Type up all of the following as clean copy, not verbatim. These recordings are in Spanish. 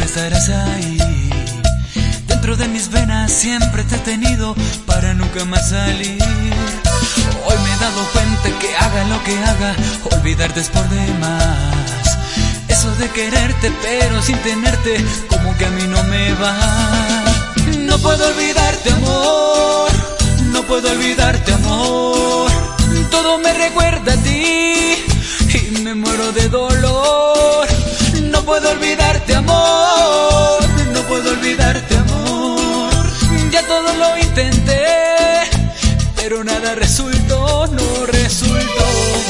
estarás ahí. Dentro de mis venas siempre te he tenido para nunca más salir. Hoy me he dado cuenta que haga lo que haga, olvidarte es por demás. Eso de quererte pero sin tenerte, como que a mí no me va. No puedo olvidarte, amor, no puedo olvidarte, amor. Todo me recuerda a ti y me muero de dolor. No puedo olvidarte, amor, no puedo olvidarte, amor. Ya todo lo intenté, pero nada resultó, no resultó.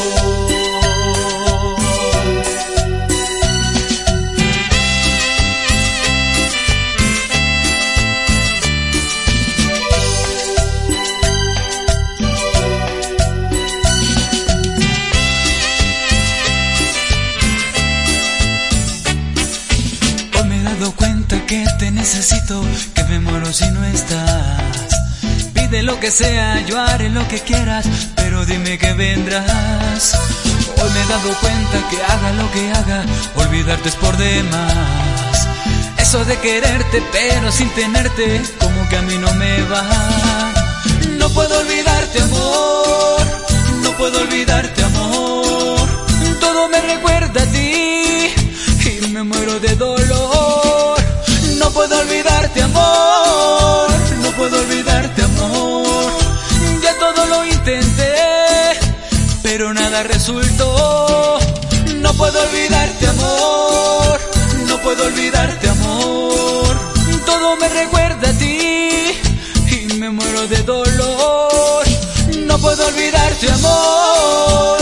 Que te necesito, que me muero si no estás. Pide lo que sea, yo haré lo que quieras, pero dime que vendrás. Hoy me he dado cuenta que haga lo que haga, olvidarte es por demás. Eso de quererte pero sin tenerte, como que a mí no me va. No puedo olvidarte, amor, no puedo olvidarte, amor. Todo me recuerda a ti y me muero de dolor. No puedo olvidarte, amor, no puedo olvidarte, amor. Ya todo lo intenté, pero nada resultó. No puedo olvidarte, amor, no puedo olvidarte, amor. Todo me recuerda a ti y me muero de dolor. No puedo olvidarte, amor.